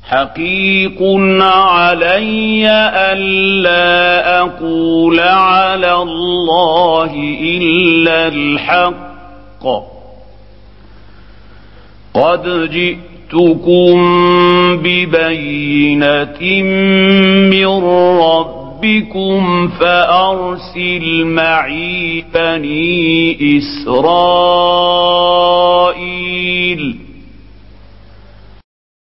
حقيق علي ألا أقول على الله إلا الحق قد جئتكم ببينة من ربكم فأرسل معي بني إسرائيل